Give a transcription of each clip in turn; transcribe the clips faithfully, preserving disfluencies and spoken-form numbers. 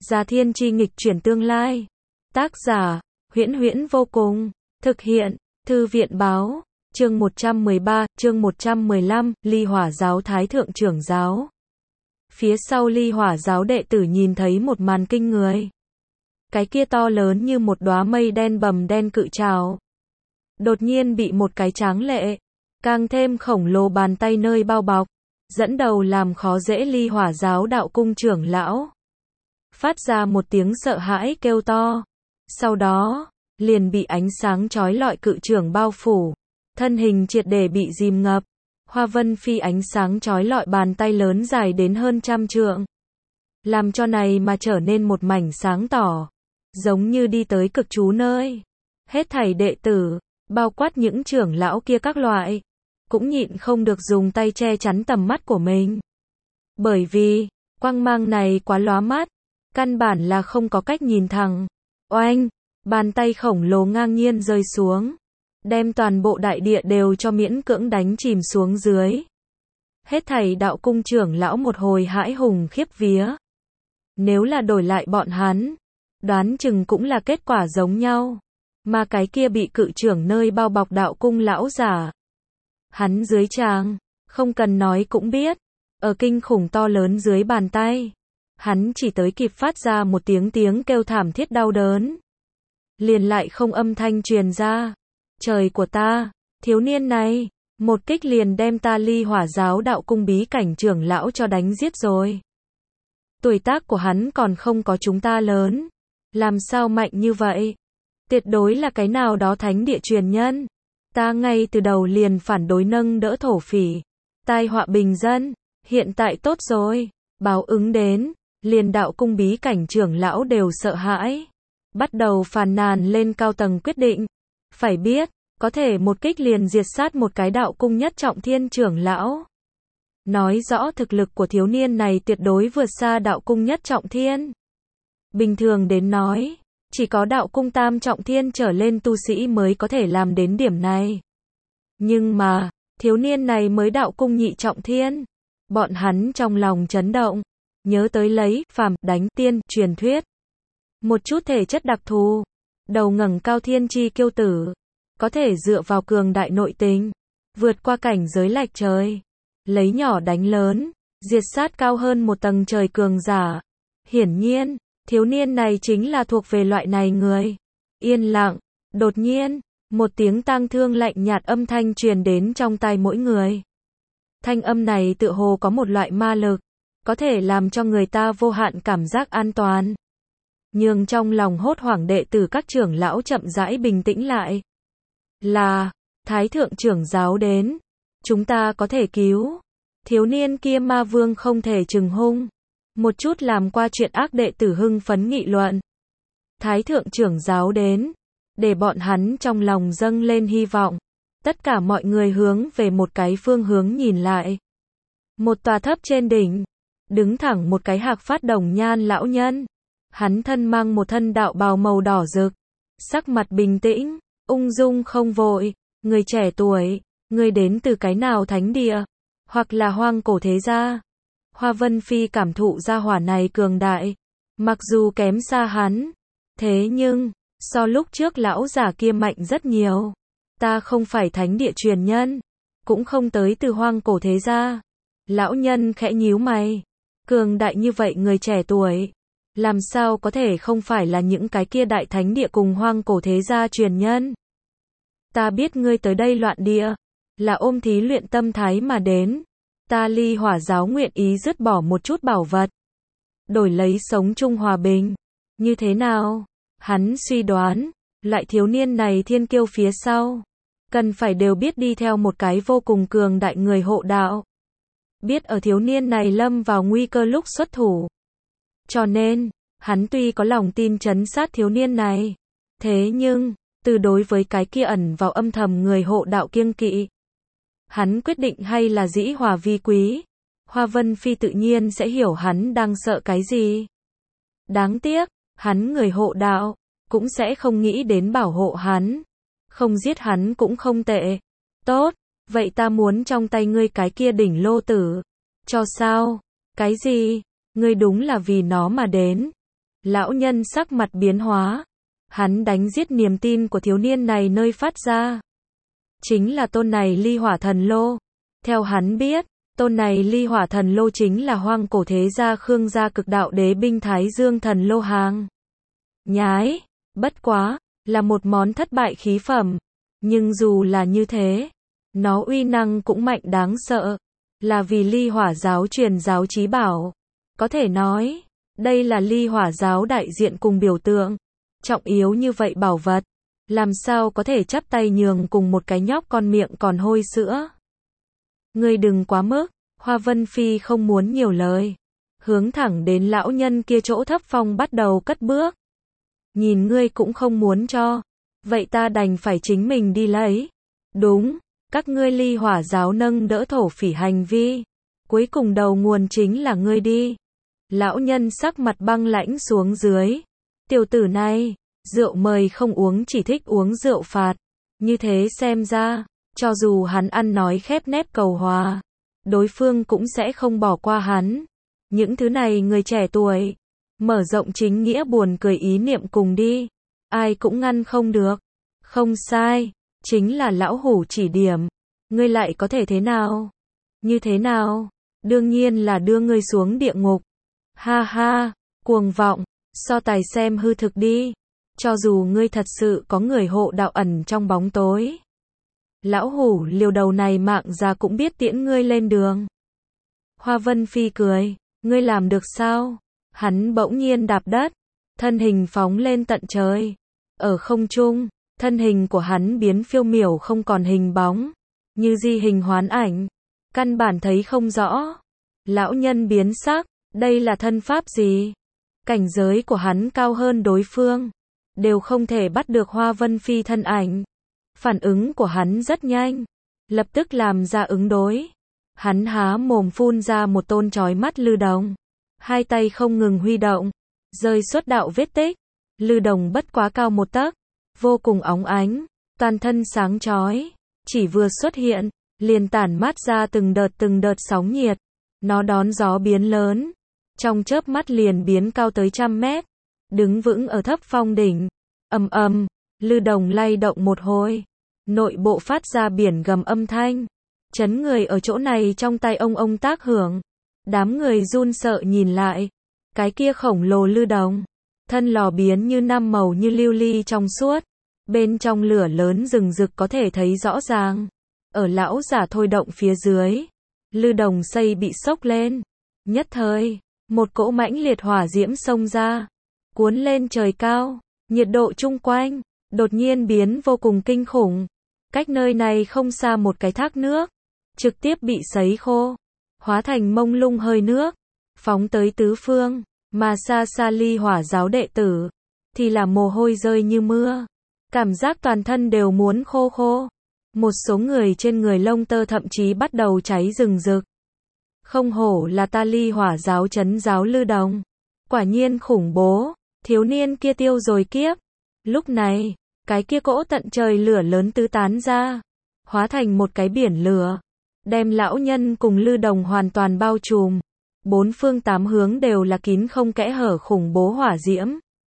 Gia Thiên Chi nghịch chuyển tương lai. Tác giả, Huyễn Huyễn vô cùng. Thực hiện, Thư viện báo. Chương một trăm mười ba, chương một trăm mười lăm, Ly Hỏa giáo Thái thượng trưởng giáo. Phía sau Ly Hỏa giáo đệ tử nhìn thấy một màn kinh người. Cái kia to lớn như một đóa mây đen bầm đen cự trảo. Đột nhiên bị một cái tráng lệ, càng thêm khổng lồ bàn tay nơi bao bọc, dẫn đầu làm khó dễ Ly Hỏa giáo đạo cung trưởng lão. Phát ra một tiếng sợ hãi kêu to. Sau đó, liền bị ánh sáng chói lọi cự trưởng bao phủ. Thân hình triệt để bị dìm ngập. Hoa vân phi ánh sáng chói lọi bàn tay lớn dài đến hơn trăm trượng. Làm cho này mà trở nên một mảnh sáng tỏ. Giống như đi tới cực trú nơi. Hết thảy đệ tử, bao quát những trưởng lão kia các loại, cũng nhịn không được dùng tay che chắn tầm mắt của mình. Bởi vì, quang mang này quá lóa mắt, căn bản là không có cách nhìn thẳng. Oanh, bàn tay khổng lồ ngang nhiên rơi xuống, đem toàn bộ đại địa đều cho miễn cưỡng đánh chìm xuống dưới. Hết thảy đạo cung trưởng lão một hồi hãi hùng khiếp vía. Nếu là đổi lại bọn hắn, đoán chừng cũng là kết quả giống nhau. Mà cái kia bị cự trưởng nơi bao bọc đạo cung lão giả. Hắn dưới tràng, không cần nói cũng biết, ở kinh khủng to lớn dưới bàn tay. Hắn chỉ tới kịp phát ra một tiếng tiếng kêu thảm thiết đau đớn. Liền lại không âm thanh truyền ra. Trời của ta, thiếu niên này, một kích liền đem ta Ly Hỏa giáo đạo cung bí cảnh trưởng lão cho đánh giết rồi. Tuổi tác của hắn còn không có chúng ta lớn. Làm sao mạnh như vậy? Tuyệt đối là cái nào đó thánh địa truyền nhân. Ta ngay từ đầu liền phản đối nâng đỡ thổ phỉ. Tai họa bình dân. Hiện tại tốt rồi. Báo ứng đến. Liền đạo cung bí cảnh trưởng lão đều sợ hãi. Bắt đầu phàn nàn lên cao tầng quyết định. Phải biết, có thể một kích liền diệt sát một cái đạo cung nhất trọng thiên trưởng lão. Nói rõ thực lực của thiếu niên này tuyệt đối vượt xa đạo cung nhất trọng thiên. Bình thường đến nói, chỉ có đạo cung tam trọng thiên trở lên tu sĩ mới có thể làm đến điểm này. Nhưng mà, thiếu niên này mới đạo cung nhị trọng thiên. Bọn hắn trong lòng chấn động, nhớ tới lấy phàm đánh tiên truyền thuyết. Một chút thể chất đặc thù, đầu ngẩng cao thiên chi kiêu tử, có thể dựa vào cường đại nội tình, vượt qua cảnh giới lệch trời, lấy nhỏ đánh lớn, diệt sát cao hơn một tầng trời cường giả. Hiển nhiên, thiếu niên này chính là thuộc về loại này người. Yên lặng, đột nhiên, một tiếng tang thương lạnh nhạt âm thanh truyền đến trong tai mỗi người. Thanh âm này tựa hồ có một loại ma lực, có thể làm cho người ta vô hạn cảm giác an toàn. Nhưng trong lòng hốt hoảng đệ tử các trưởng lão chậm rãi bình tĩnh lại. Là, Thái thượng trưởng giáo đến. Chúng ta có thể cứu. Thiếu niên kia ma vương không thể trừng hung. Một chút làm qua chuyện ác đệ tử hưng phấn nghị luận. Thái thượng trưởng giáo đến. Để bọn hắn trong lòng dâng lên hy vọng. Tất cả mọi người hướng về một cái phương hướng nhìn lại. Một tòa thấp trên đỉnh. Đứng thẳng một cái hạc phát đồng nhan lão nhân. Hắn thân mang một thân đạo bào màu đỏ rực. Sắc mặt bình tĩnh, ung dung không vội. Người trẻ tuổi, người đến từ cái nào thánh địa? Hoặc là hoang cổ thế gia? Hoa Vân Phi cảm thụ ra hỏa này cường đại. Mặc dù kém xa hắn. Thế nhưng, so lúc trước lão giả kia mạnh rất nhiều. Ta không phải thánh địa truyền nhân. Cũng không tới từ hoang cổ thế gia. Lão nhân khẽ nhíu mày. Cường đại như vậy người trẻ tuổi. Làm sao có thể không phải là những cái kia đại thánh địa cùng hoang cổ thế gia truyền nhân. Ta biết ngươi tới đây loạn địa. Là ôm thí luyện tâm thái mà đến. Ta Ly Hỏa giáo nguyện ý dứt bỏ một chút bảo vật. Đổi lấy sống chung hòa bình. Như thế nào? Hắn suy đoán. Loại thiếu niên này thiên kiêu phía sau. Cần phải đều biết đi theo một cái vô cùng cường đại người hộ đạo. Biết ở thiếu niên này lâm vào nguy cơ lúc xuất thủ. Cho nên, hắn tuy có lòng tin trấn sát thiếu niên này. Thế nhưng, từ đối với cái kia ẩn vào âm thầm người hộ đạo kiêng kỵ. Hắn quyết định hay là dĩ hòa vi quý. Hoa Vân Phi tự nhiên sẽ hiểu hắn đang sợ cái gì. Đáng tiếc, hắn người hộ đạo, cũng sẽ không nghĩ đến bảo hộ hắn. Không giết hắn cũng không tệ. Tốt, vậy ta muốn trong tay ngươi cái kia đỉnh lô tử. Cho sao? Cái gì? Ngươi đúng là vì nó mà đến. Lão nhân sắc mặt biến hóa. Hắn đánh giết niềm tin của thiếu niên này nơi phát ra. Chính là tôn này ly hỏa thần lô. Theo hắn biết, tôn này ly hỏa thần lô chính là hoang cổ thế gia Khương gia cực đạo đế binh Thái Dương thần lô hàng. Nhái, bất quá, là một món thất bại khí phẩm. Nhưng dù là như thế, nó uy năng cũng mạnh đáng sợ. Là vì ly hỏa giáo truyền giáo chí bảo. Có thể nói, đây là ly hỏa giáo đại diện cùng biểu tượng. Trọng yếu như vậy bảo vật, làm sao có thể chắp tay nhường cùng một cái nhóc con miệng còn hôi sữa. Ngươi đừng quá mức, Hoa Vân Phi không muốn nhiều lời. Hướng thẳng đến lão nhân kia chỗ thấp phong bắt đầu cất bước. Nhìn ngươi cũng không muốn cho, vậy ta đành phải chính mình đi lấy. Đúng, các ngươi ly hỏa giáo nâng đỡ thổ phỉ hành vi. Cuối cùng đầu nguồn chính là ngươi đi. Lão nhân sắc mặt băng lãnh xuống dưới. Tiểu tử này, rượu mời không uống chỉ thích uống rượu phạt. Như thế xem ra, cho dù hắn ăn nói khép nép cầu hòa, đối phương cũng sẽ không bỏ qua hắn. Những thứ này người trẻ tuổi, mở rộng chính nghĩa buồn cười ý niệm cùng đi. Ai cũng ngăn không được. Không sai, chính là lão hủ chỉ điểm. Ngươi lại có thể thế nào? Như thế nào? Đương nhiên là đưa ngươi xuống địa ngục. Ha ha, cuồng vọng, so tài xem hư thực đi. Cho dù ngươi thật sự có người hộ đạo ẩn trong bóng tối, lão hủ liều đầu này mạng ra cũng biết tiễn ngươi lên đường. Hoa Vân Phi cười, ngươi làm được sao? Hắn bỗng nhiên đạp đất, thân hình phóng lên tận trời. Ở không trung, thân hình của hắn biến phiêu miểu không còn hình bóng, như di hình hoán ảnh, căn bản thấy không rõ. Lão nhân biến sắc, đây là thân pháp gì? Cảnh giới của hắn cao hơn đối phương, đều không thể bắt được Hoa Vân Phi thân ảnh. Phản ứng của hắn rất nhanh, lập tức làm ra ứng đối. Hắn há mồm phun ra một tôn chói mắt lư đồng, hai tay không ngừng huy động, rơi xuất đạo vết tích. Lư đồng bất quá cao một tấc, vô cùng óng ánh, toàn thân sáng chói, chỉ vừa xuất hiện, liền tản mát ra từng đợt từng đợt sóng nhiệt. Nó đón gió biến lớn, trong chớp mắt liền biến cao tới trăm mét, đứng vững ở thấp phong đỉnh. Ầm ầm, lư đồng lay động một hồi, nội bộ phát ra biển gầm âm thanh, chấn người ở chỗ này trong tay ông ông tác hưởng. Đám người run sợ nhìn lại, cái kia khổng lồ lư đồng, thân lò biến như năm màu như lưu ly trong suốt, bên trong lửa lớn rừng rực có thể thấy rõ ràng. Ở lão giả thôi động phía dưới, lư đồng xây bị sốc lên, nhất thời, một cỗ mãnh liệt hỏa diễm xông ra, cuốn lên trời cao, nhiệt độ chung quanh đột nhiên biến vô cùng kinh khủng. Cách nơi này không xa một cái thác nước, trực tiếp bị sấy khô, hóa thành mông lung hơi nước, phóng tới tứ phương, mà xa xa ly hỏa giáo đệ tử, thì là mồ hôi rơi như mưa, cảm giác toàn thân đều muốn khô khô. Một số người trên người lông tơ thậm chí bắt đầu cháy rừng rực. Không hổ là ta ly hỏa giáo trấn giáo lư đồng. Quả nhiên khủng bố, thiếu niên kia tiêu rồi kiếp. Lúc này, cái kia cỗ tận trời lửa lớn tứ tán ra, hóa thành một cái biển lửa, đem lão nhân cùng lư đồng hoàn toàn bao trùm. Bốn phương tám hướng đều là kín không kẽ hở khủng bố hỏa diễm.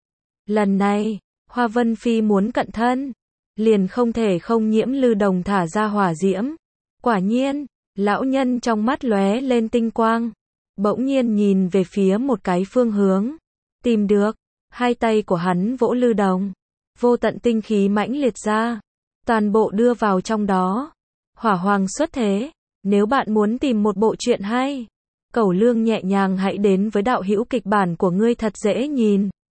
Lần này, Hoa Vân Phi muốn cận thân, liền không thể không nhiễm lư đồng thả ra hỏa diễm. Quả nhiên, lão nhân trong mắt lóe lên tinh quang, bỗng nhiên nhìn về phía một cái phương hướng, tìm được, hai tay của hắn vỗ lư đồng, vô tận tinh khí mãnh liệt ra, toàn bộ đưa vào trong đó. Hỏa hoàng xuất thế, nếu bạn muốn tìm một bộ truyện hay, Cẩu Lương nhẹ nhàng hãy đến với đạo hữu kịch bản của ngươi thật dễ nhìn.